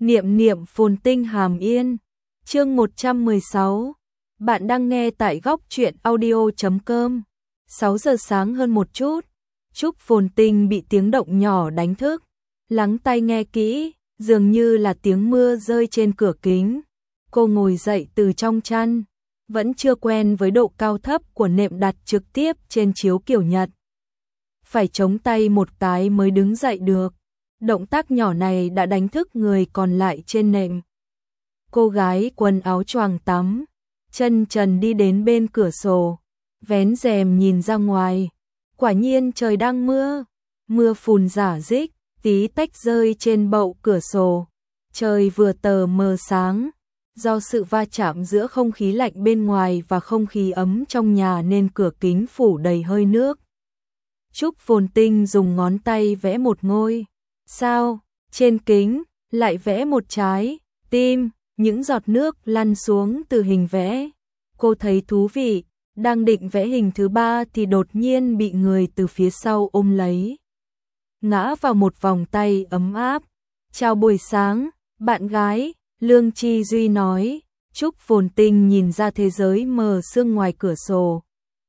Niệm niệm phồn tinh hàm yên. Chương 116. Bạn đang nghe tại góc truyện audio.com. 6 giờ sáng hơn một chút, Trúc Phồn Tinh bị tiếng động nhỏ đánh thức. Lắng tai nghe kỹ, dường như là tiếng mưa rơi trên cửa kính. Cô ngồi dậy từ trong chăn, vẫn chưa quen với độ cao thấp của nệm đặt trực tiếp trên chiếu kiểu Nhật. Phải chống tay một cái mới đứng dậy được. Động tác nhỏ này đã đánh thức người còn lại trên nệm. Cô gái quần áo choàng tắm, chân trần đi đến bên cửa sổ, vén rèm nhìn ra ngoài. Quả nhiên trời đang mưa, mưa phùn rả rích, tí tách rơi trên bậu cửa sổ. Trời vừa tờ mờ sáng, do sự va chạm giữa không khí lạnh bên ngoài và không khí ấm trong nhà nên cửa kính phủ đầy hơi nước. Trúc Phồn Tinh dùng ngón tay vẽ một ngôi sao, trên kính lại vẽ một trái tim, những giọt nước lăn xuống từ hình vẽ. Cô thấy thú vị, đang định vẽ hình thứ ba thì đột nhiên bị người từ phía sau ôm lấy, ngã vào một vòng tay ấm áp. "Chào buổi sáng, bạn gái", Lương Chi Duy nói. Trúc Phồn Tinh nhìn ra thế giới mờ sương ngoài cửa sổ.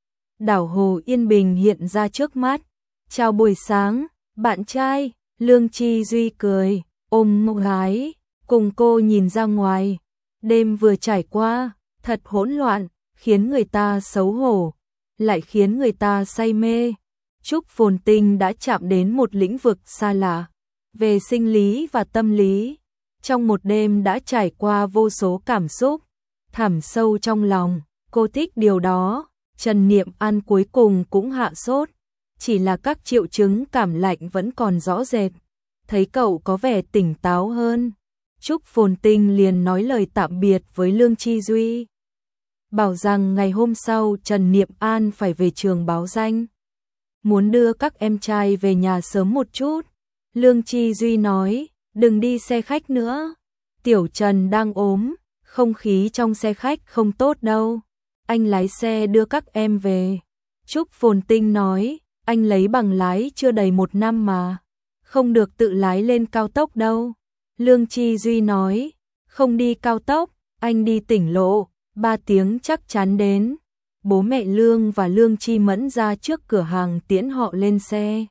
Đảo hồ yên bình hiện ra trước mắt. "Chào buổi sáng, bạn trai", Lương Chi Duy cười, ôm một gái, cùng cô nhìn ra ngoài. Đêm vừa trải qua, thật hỗn loạn, khiến người ta xấu hổ, lại khiến người ta say mê. Trúc Phồn Tinh đã chạm đến một lĩnh vực xa lạ, về sinh lý và tâm lý. Trong một đêm đã trải qua vô số cảm xúc, thẳm sâu trong lòng, cô thích điều đó. Trần Niệm An cuối cùng cũng hạ sốt, chỉ là các triệu chứng cảm lạnh vẫn còn rõ rệt. Thấy cậu có vẻ tỉnh táo hơn, Trúc Phồn Tinh liền nói lời tạm biệt với Lương Chi Duy, bảo rằng ngày hôm sau Trần Niệm An phải về trường báo danh, muốn đưa các em trai về nhà sớm một chút. Lương Chi Duy nói, đừng đi xe khách nữa, Tiểu Trần đang ốm, không khí trong xe khách không tốt đâu, anh lái xe đưa các em về. Trúc Phồn Tinh nói, anh lấy bằng lái chưa đầy 1 năm mà, không được tự lái lên cao tốc đâu. Lương Chi Duy nói, không đi cao tốc, anh đi tỉnh lộ, 3 tiếng chắc chắn đến. Bố mẹ Lương và Lương Chi Mẫn ra trước cửa hàng tiễn họ lên xe.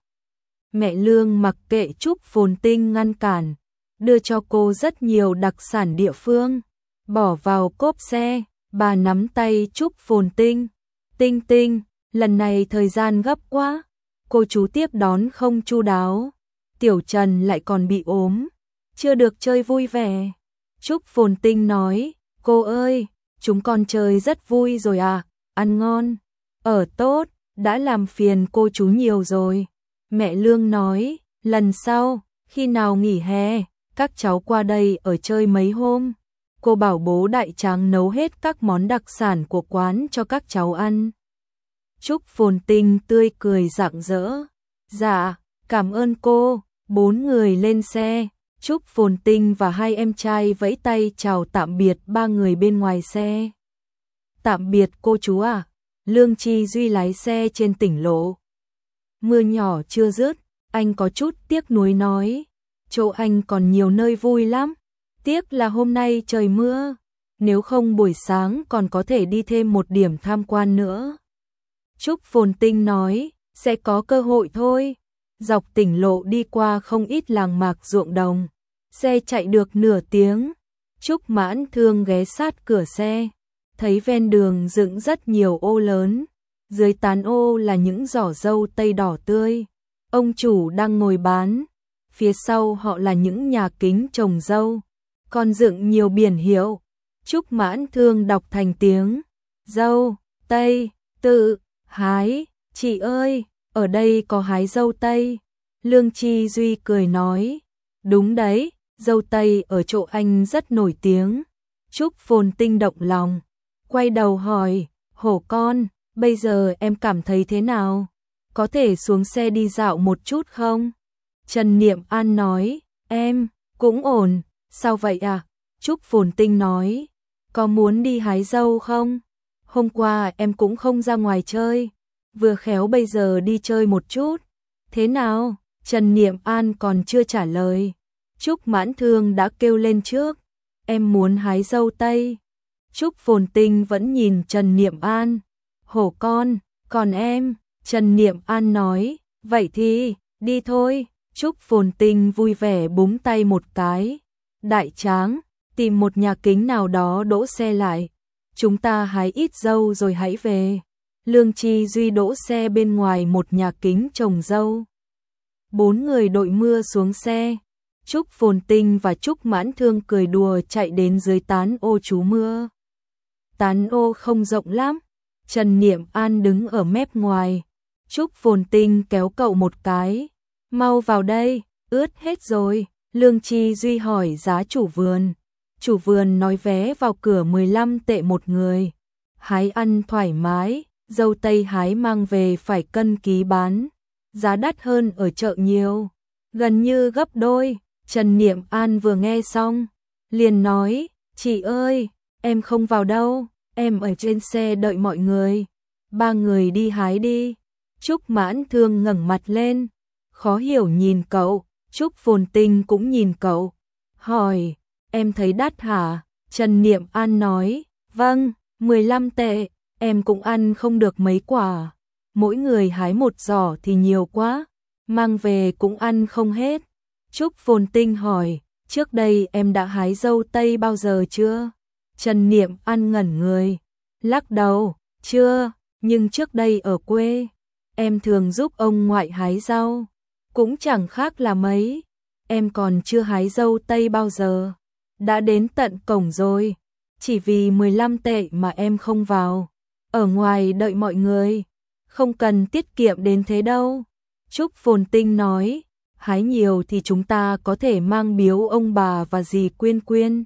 Mẹ Lương mặc kệ Trúc Phồn Tinh ngăn cản, đưa cho cô rất nhiều đặc sản địa phương, bỏ vào cốp xe. Bà nắm tay Trúc Phồn Tinh, Tinh Tinh, lần này thời gian gấp quá, cô chú tiếp đón không chu đáo, Tiểu Trần lại còn bị ốm, chưa được chơi vui vẻ. Trúc Phồn Tinh nói, cô ơi, chúng con chơi rất vui rồi à, ăn ngon, ở tốt, đã làm phiền cô chú nhiều rồi. Mẹ Lương nói, lần sau, khi nào nghỉ hè, các cháu qua đây ở chơi mấy hôm. Cô bảo bố Đại Tráng nấu hết các món đặc sản của quán cho các cháu ăn. Trúc Phồn Tinh tươi cười rạng rỡ. Dạ, cảm ơn cô. 4 người lên xe, Trúc Phồn Tinh và 2 em trai vẫy tay chào tạm biệt 3 người bên ngoài xe. Tạm biệt cô chú à? Lương Chi Duy lái xe trên tỉnh lộ. Mưa nhỏ chưa dứt, anh có chút tiếc nuối nói. Chỗ anh còn nhiều nơi vui lắm. Tiếc là hôm nay trời mưa, nếu không buổi sáng còn có thể đi thêm một điểm tham quan nữa. Trúc Phồn Tinh nói, sẽ có cơ hội thôi. Dọc tỉnh lộ đi qua không ít làng mạc ruộng đồng, xe chạy được nửa tiếng. Trúc Mãn Thương ghé sát cửa xe, thấy ven đường dựng rất nhiều ô lớn, dưới tán ô là những giỏ dâu tây đỏ tươi. Ông chủ đang ngồi bán, phía sau họ là những nhà kính trồng dâu, còn dựng nhiều biển hiệu. Trúc Mãn Thương đọc thành tiếng, dâu, tây, tự, hái, chị ơi, ở đây có hái dâu tây. Lương Chi Duy cười nói, đúng đấy, dâu tây ở chỗ anh rất nổi tiếng. Trúc Phồn Tinh động lòng, quay đầu hỏi, hổ con, bây giờ em cảm thấy thế nào? Có thể xuống xe đi dạo một chút không? Trần Niệm An nói, em, cũng ổn. Sao vậy à? Trúc Phồn Tinh nói, có muốn đi hái dâu không? Hôm qua em cũng không ra ngoài chơi, vừa khéo bây giờ đi chơi một chút. Thế nào? Trần Niệm An còn chưa trả lời. Trúc Mãn Thương đã kêu lên trước, em muốn hái dâu tây. Trúc Phồn Tinh vẫn nhìn Trần Niệm An, hổ con, còn em, Trần Niệm An nói, vậy thì, đi thôi. Trúc Phồn Tinh vui vẻ búng tay một cái, đại tráng, tìm một nhà kính nào đó đỗ xe lại, chúng ta hái ít dâu rồi hãy về. Lương Chi Duy đỗ xe bên ngoài một nhà kính trồng dâu. 4 người đội mưa xuống xe, Trúc Phồn Tinh và Trúc Mãn Thương cười đùa chạy đến dưới tán ô trú mưa. Tán ô không rộng lắm, Trần Niệm An đứng ở mép ngoài, Trúc Phồn Tinh kéo cậu một cái, mau vào đây, ướt hết rồi. Lương Chi Duy hỏi giá chủ vườn nói vé vào cửa 15 tệ một người, hái ăn thoải mái, dâu tây hái mang về phải cân ký bán, giá đắt hơn ở chợ nhiều, gần như gấp đôi. Trần Niệm An vừa nghe xong, liền nói, chị ơi, em không vào đâu, em ở trên xe đợi mọi người, 3 người đi hái đi. Trúc Mãn Thương ngẩng mặt lên, khó hiểu nhìn cậu, Trúc Phồn Tinh cũng nhìn cậu, hỏi, em thấy đắt hả? Trần Niệm An nói, vâng, 15 tệ, em cũng ăn không được mấy quả, mỗi người hái một giỏ thì nhiều quá, mang về cũng ăn không hết. Trúc Phồn Tinh hỏi, trước đây em đã hái dâu tây bao giờ chưa? Trần Niệm An ngẩn người, lắc đầu, chưa, nhưng trước đây ở quê, em thường giúp ông ngoại hái rau, cũng chẳng khác là mấy, em còn chưa hái dâu tây bao giờ, đã đến tận cổng rồi, chỉ vì 15 tệ mà em không vào, ở ngoài đợi mọi người, không cần tiết kiệm đến thế đâu. Trúc Phồn Tinh nói, hái nhiều thì chúng ta có thể mang biếu ông bà và dì Quyên Quyên.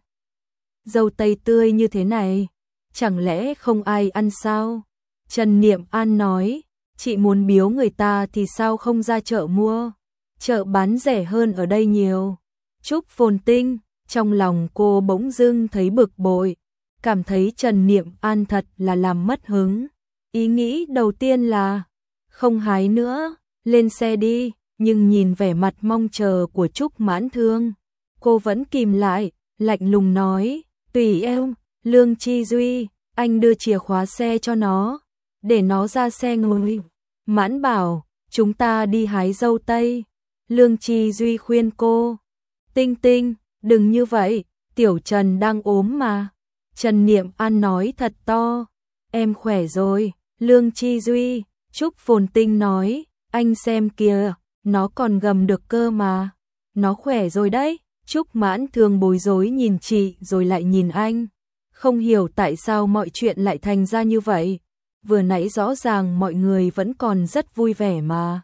Dâu tây tươi như thế này, chẳng lẽ không ai ăn sao? Trần Niệm An nói, chị muốn biếu người ta thì sao không ra chợ mua, chợ bán rẻ hơn ở đây nhiều. Trúc Phồn Tinh, trong lòng cô bỗng dưng thấy bực bội, cảm thấy Trần Niệm An thật là làm mất hứng. Ý nghĩ đầu tiên là, không hái nữa, lên xe đi, nhưng nhìn vẻ mặt mong chờ của Trúc Mãn Thương, cô vẫn kìm lại, lạnh lùng nói, tùy em. Lương Chi Duy, anh đưa chìa khóa xe cho nó, để nó ra xe ngồi. Mãn bảo, chúng ta đi hái dâu tây. Lương Chi Duy khuyên cô, Tinh Tinh, đừng như vậy, Tiểu Trần đang ốm mà. Trần Niệm An nói thật to, em khỏe rồi. Lương Chi Duy, Trúc Phồn Tinh nói, anh xem kìa, nó còn gầm được cơ mà, nó khỏe rồi đấy. Trúc Mãn Thương bối rối nhìn chị rồi lại nhìn anh, không hiểu tại sao mọi chuyện lại thành ra như vậy, vừa nãy rõ ràng mọi người vẫn còn rất vui vẻ mà.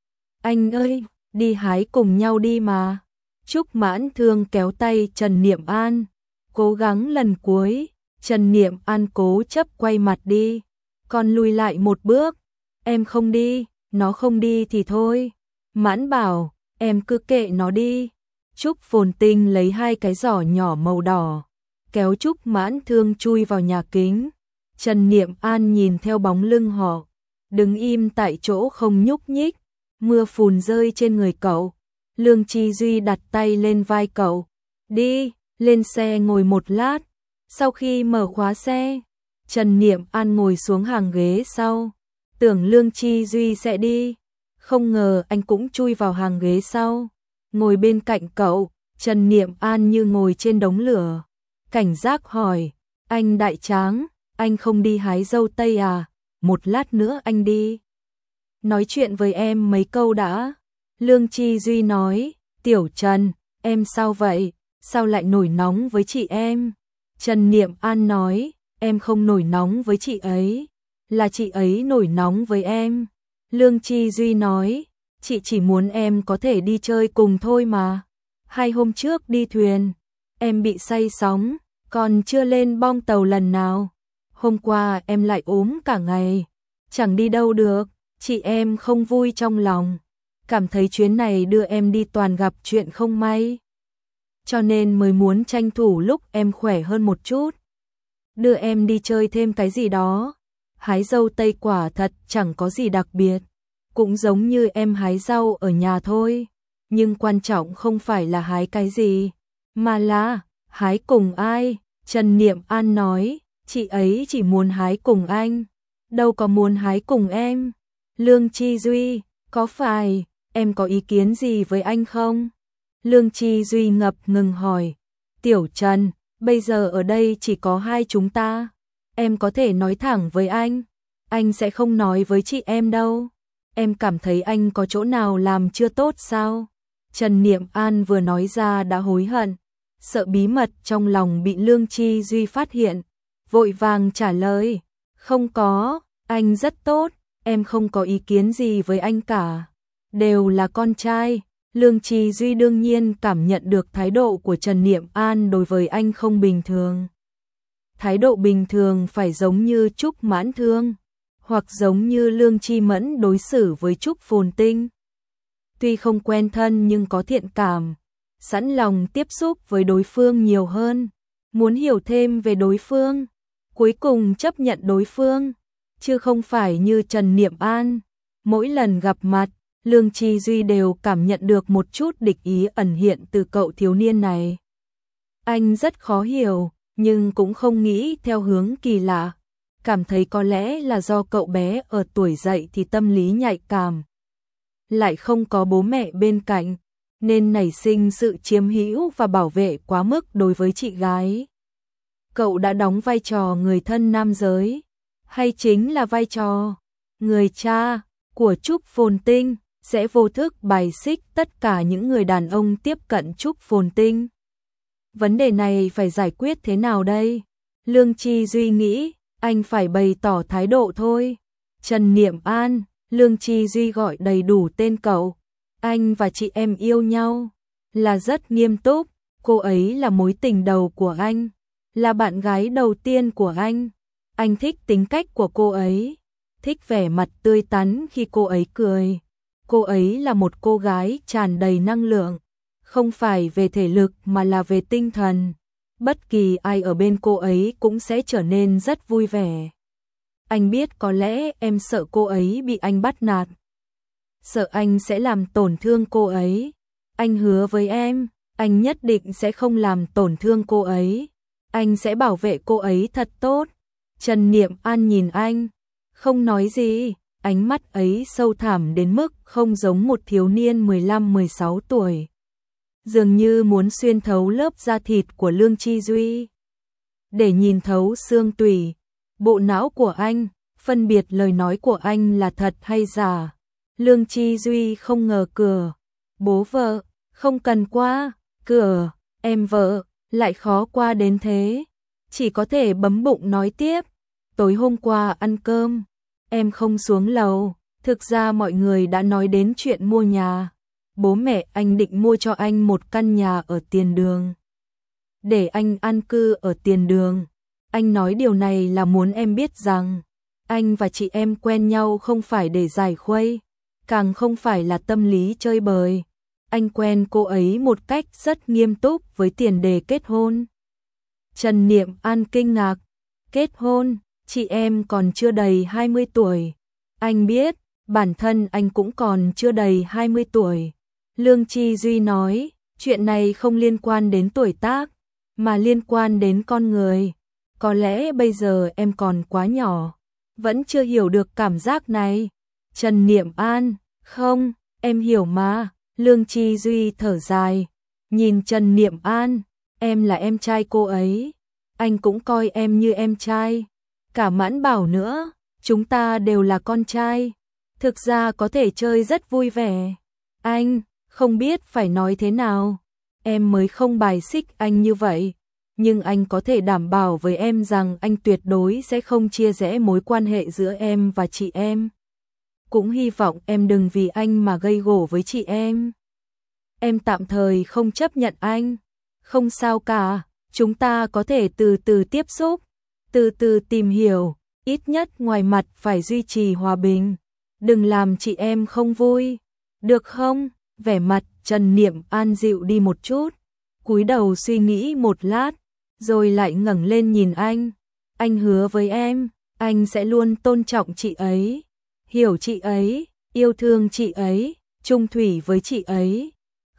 Anh ơi, đi hái cùng nhau đi mà. Trúc Mãn Thương kéo tay Trần Niệm An, cố gắng lần cuối. Trần Niệm An cố chấp quay mặt đi, còn lùi lại một bước, em không đi, nó không đi thì thôi. Mãn bảo, em cứ kệ nó đi. Trúc Phồn Tinh lấy 2 cái giỏ nhỏ màu đỏ, kéo Trúc Mãn Thương chui vào nhà kính. Trần Niệm An nhìn theo bóng lưng họ, đứng im tại chỗ không nhúc nhích, mưa phùn rơi trên người cậu. Lương Chi Duy đặt tay lên vai cậu, đi, lên xe ngồi một lát. Sau khi mở khóa xe, Trần Niệm An ngồi xuống hàng ghế sau, tưởng Lương Chi Duy sẽ đi, không ngờ anh cũng chui vào hàng ghế sau, ngồi bên cạnh cậu. Trần Niệm An như ngồi trên đống lửa, cảnh giác hỏi, anh đại tráng, anh không đi hái dâu tây à? Một lát nữa anh đi, nói chuyện với em mấy câu đã. Lương Chi Duy nói, Tiểu Trần, em sao vậy? Sao lại nổi nóng với chị em? Trần Niệm An nói, em không nổi nóng với chị ấy, là chị ấy nổi nóng với em. Lương Chi Duy nói, chị chỉ muốn em có thể đi chơi cùng thôi mà. 2 hôm trước đi thuyền, em bị say sóng, còn chưa lên bong tàu lần nào. Hôm qua em lại ốm cả ngày, chẳng đi đâu được, chị em không vui trong lòng, cảm thấy chuyến này đưa em đi toàn gặp chuyện không may, cho nên mới muốn tranh thủ lúc em khỏe hơn một chút, đưa em đi chơi thêm cái gì đó. Hái dâu tây quả thật chẳng có gì đặc biệt, cũng giống như em hái rau ở nhà thôi. nhưng quan trọng không phải là hái cái gì, mà là hái cùng ai. Trần Niệm An nói, chị ấy chỉ muốn hái cùng anh, đâu có muốn hái cùng em. Lương Chi Duy, có phải em có ý kiến gì với anh không? Lương Chi Duy ngập ngừng hỏi. Tiểu Trần, bây giờ ở đây chỉ có hai chúng ta, em có thể nói thẳng với anh sẽ không nói với chị em đâu. Em cảm thấy anh có chỗ nào làm chưa tốt sao? Trần Niệm An vừa nói ra đã hối hận, sợ bí mật trong lòng bị Lương Chi Duy phát hiện, vội vàng trả lời, không có, anh rất tốt, em không có ý kiến gì với anh cả, đều là con trai. Lương Chi Duy đương nhiên cảm nhận được thái độ của Trần Niệm An đối với anh không bình thường. Thái độ bình thường phải giống như Trúc Mãn Thương, hoặc giống như Lương Chi Mẫn đối xử với Trúc Phồn Tinh. Tuy không quen thân nhưng có thiện cảm, sẵn lòng tiếp xúc với đối phương nhiều hơn, muốn hiểu thêm về đối phương, cuối cùng chấp nhận đối phương, chứ không phải như Trần Niệm An. Mỗi lần gặp mặt, Lương Chi Duy đều cảm nhận được một chút địch ý ẩn hiện từ cậu thiếu niên này. Anh rất khó hiểu, nhưng cũng không nghĩ theo hướng kỳ lạ, cảm thấy có lẽ là do cậu bé ở tuổi dậy thì tâm lý nhạy cảm, lại không có bố mẹ bên cạnh, nên nảy sinh sự chiếm hữu và bảo vệ quá mức đối với chị gái. Cậu đã đóng vai trò người thân nam giới, hay chính là vai trò người cha của Trúc Phồn Tinh, sẽ vô thức bài xích tất cả những người đàn ông tiếp cận Trúc Phồn Tinh. Vấn đề này phải giải quyết thế nào đây? Lương Chi Duy nghĩ, anh phải bày tỏ thái độ thôi. Trần Niệm An, Lương Chi Duy gọi đầy đủ tên cậu. Anh và chị em yêu nhau, là rất nghiêm túc, cô ấy là mối tình đầu của anh, là bạn gái đầu tiên của anh. Anh thích tính cách của cô ấy, thích vẻ mặt tươi tắn khi cô ấy cười. Cô ấy là một cô gái tràn đầy năng lượng, không phải về thể lực mà là về tinh thần. Bất kỳ ai ở bên cô ấy cũng sẽ trở nên rất vui vẻ. Anh biết có lẽ em sợ cô ấy bị anh bắt nạt, sợ anh sẽ làm tổn thương cô ấy. Anh hứa với em, anh nhất định sẽ không làm tổn thương cô ấy. Anh sẽ bảo vệ cô ấy thật tốt. Trần Niệm An nhìn anh, không nói gì, ánh mắt ấy sâu thẳm đến mức không giống một thiếu niên 15-16 tuổi. Dường như muốn xuyên thấu lớp da thịt của Lương Chi Duy, để nhìn thấu xương tủy, bộ não của anh, phân biệt lời nói của anh là thật hay giả. Lương Chi Duy không ngờ cửa, bố vợ, không cần qua, cửa, em vợ, lại khó qua đến thế. Chỉ có thể bấm bụng nói tiếp, tối hôm qua ăn cơm, em không xuống lầu, thực ra mọi người đã nói đến chuyện mua nhà. Bố mẹ anh định mua cho anh một căn nhà ở tiền đường, để anh an cư ở tiền đường. Anh nói điều này là muốn em biết rằng, anh và chị em quen nhau không phải để giải khuây, càng không phải là tâm lý chơi bời. Anh quen cô ấy một cách rất nghiêm túc với tiền đề kết hôn. Trần Niệm An kinh ngạc, kết hôn, chị em còn chưa đầy 20 tuổi. Anh biết, bản thân anh cũng còn chưa đầy 20 tuổi. Lương Chi Duy nói, chuyện này không liên quan đến tuổi tác, mà liên quan đến con người. Có lẽ bây giờ em còn quá nhỏ, vẫn chưa hiểu được cảm giác này. Trần Niệm An, không, em hiểu mà. Lương Chi Duy thở dài, nhìn Trần Niệm An, em là em trai cô ấy, anh cũng coi em như em trai. Cả Mãn Bảo nữa, chúng ta đều là con trai, thực ra có thể chơi rất vui vẻ. Anh không biết phải nói thế nào, em mới không bài xích anh như vậy, nhưng anh có thể đảm bảo với em rằng anh tuyệt đối sẽ không chia rẽ mối quan hệ giữa em và chị em. Cũng hy vọng em đừng vì anh mà gây gổ với chị em. Em tạm thời không chấp nhận anh, không sao cả, chúng ta có thể từ từ tiếp xúc, từ từ tìm hiểu, ít nhất ngoài mặt phải duy trì hòa bình, đừng làm chị em không vui, được không? Vẻ mặt Trần Niệm An dịu đi một chút, cúi đầu suy nghĩ một lát, rồi lại ngẩng lên nhìn anh hứa với em, anh sẽ luôn tôn trọng chị ấy, hiểu chị ấy, yêu thương chị ấy, chung thủy với chị ấy.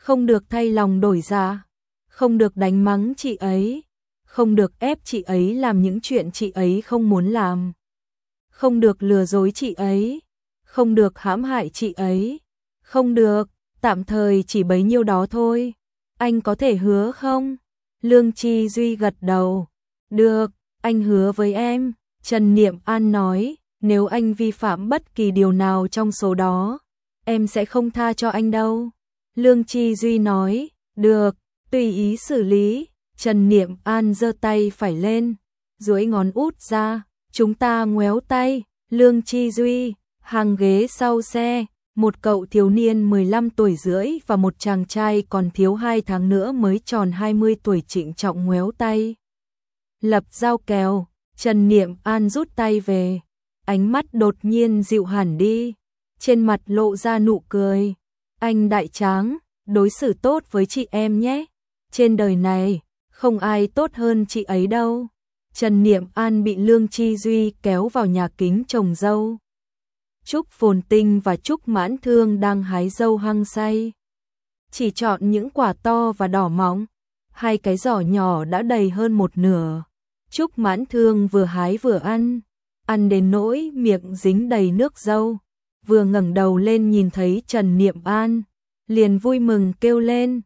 không được thay lòng đổi dạ, không được đánh mắng chị ấy, không được ép chị ấy làm những chuyện chị ấy không muốn làm, không được lừa dối chị ấy, không được hãm hại chị ấy, không được, tạm thời chỉ bấy nhiêu đó thôi. Anh có thể hứa không? Lương Chi Duy gật đầu. Được, anh hứa với em. Trần Niệm An nói, nếu anh vi phạm bất kỳ điều nào trong số đó, em sẽ không tha cho anh đâu. Lương Chi Duy nói, được, tùy ý xử lý. Trần Niệm An giơ tay phải lên, duỗi ngón út ra, chúng ta ngoéo tay. Lương Chi Duy, hàng ghế sau xe, một cậu thiếu niên 15 tuổi rưỡi và một chàng trai còn thiếu 2 tháng nữa mới tròn 20 tuổi trịnh trọng ngoéo tay. Lập giao kèo, Trần Niệm An rút tay về, ánh mắt đột nhiên dịu hẳn đi, trên mặt lộ ra nụ cười. Anh Đại Tráng, đối xử tốt với chị em nhé, trên đời này, không ai tốt hơn chị ấy đâu. Trần Niệm An bị Lương Chi Duy kéo vào nhà kính trồng dâu. Trúc Phồn Tinh và Trúc Mãn Thương đang hái dâu hăng say. Chỉ chọn những quả to và đỏ mọng, 2 cái giỏ nhỏ đã đầy hơn một nửa. Trúc Mãn Thương vừa hái vừa ăn đến nỗi miệng dính đầy nước dâu. Vừa ngẩng đầu lên nhìn thấy Trần Niệm An, liền vui mừng kêu lên,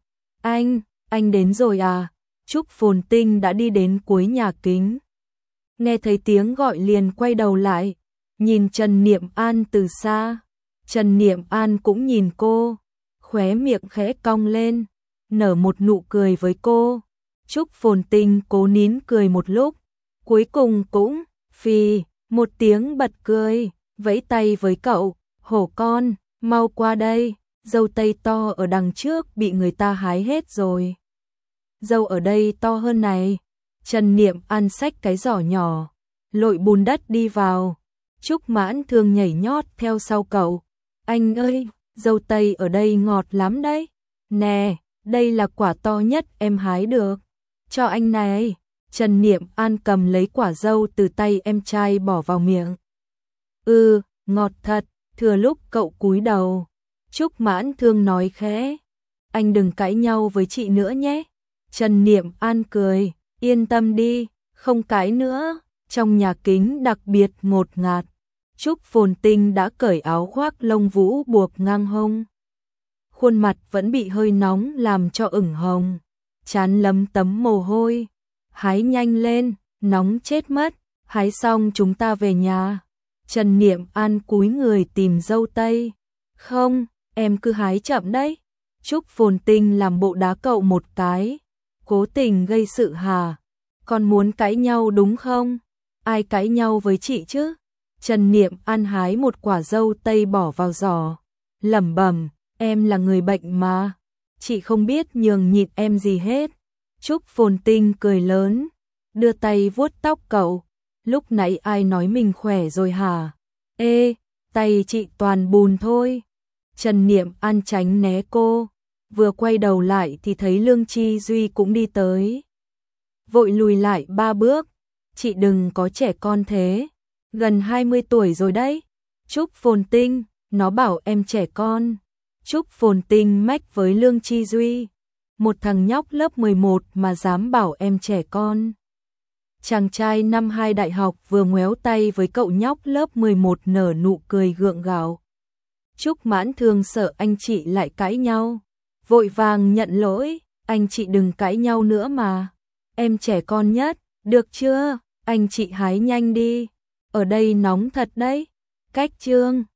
anh đến rồi à? Trúc Phồn Tinh đã đi đến cuối nhà kính. Nghe thấy tiếng gọi liền quay đầu lại, nhìn Trần Niệm An từ xa. Trần Niệm An cũng nhìn cô, khóe miệng khẽ cong lên, nở một nụ cười với cô. Trúc Phồn Tinh cố nín cười một lúc, cuối cùng cũng phì một tiếng bật cười, vẫy tay với cậu, hổ con, mau qua đây, dâu tây to ở đằng trước bị người ta hái hết rồi. Dâu ở đây to hơn này. Trần Niệm An xách cái giỏ nhỏ, lội bùn đất đi vào. Trúc Mãn Thương nhảy nhót theo sau cậu. Anh ơi, dâu tây ở đây ngọt lắm đấy. Nè, đây là quả to nhất em hái được. Cho anh này. Trần Niệm An cầm lấy quả dâu từ tay em trai bỏ vào miệng. Ngọt thật. Thừa lúc cậu cúi đầu, Trúc Mãn Thương nói khẽ, anh đừng cãi nhau với chị nữa nhé. Trần Niệm An cười, yên tâm đi, không cãi nữa. Trong nhà kính đặc biệt ngột ngạt, Trúc Phồn Tinh đã cởi áo khoác lông vũ buộc ngang hông. Khuôn mặt vẫn bị hơi nóng làm cho ửng hồng, trán lấm tấm mồ hôi. Hái nhanh lên, nóng chết mất, hái xong chúng ta về nhà. Trần Niệm An cúi người tìm dâu tây. Không, em cứ hái chậm đấy. Trúc Phồn Tinh làm bộ đá cậu một cái, cố tình gây sự hả? Con muốn cãi nhau đúng không? Ai cãi nhau với chị chứ? Trần Niệm An hái một quả dâu tây bỏ vào giỏ, lẩm bẩm, em là người bệnh mà, chị không biết nhường nhịn em gì hết. Trúc Phồn Tinh cười lớn, đưa tay vuốt tóc cậu. Lúc nãy ai nói mình khỏe rồi hả? Ê, tay chị toàn bùn thôi. Trần Niệm An tránh né cô, vừa quay đầu lại thì thấy Lương Chi Duy cũng đi tới. Vội lùi lại 3 bước, chị đừng có trẻ con thế, gần 20 tuổi rồi đấy. Trúc Phồn Tinh, nó bảo em trẻ con. Trúc Phồn Tinh mách với Lương Chi Duy, một thằng nhóc lớp 11 mà dám bảo em trẻ con. Chàng trai năm 2 đại học vừa ngoéo tay với cậu nhóc lớp 11 nở nụ cười gượng gạo. Trúc Mãn Thương sợ anh chị lại cãi nhau, vội vàng nhận lỗi, anh chị đừng cãi nhau nữa mà. Em trẻ con nhất, được chưa? Anh chị hái nhanh đi, ở đây nóng thật đấy. Cách chương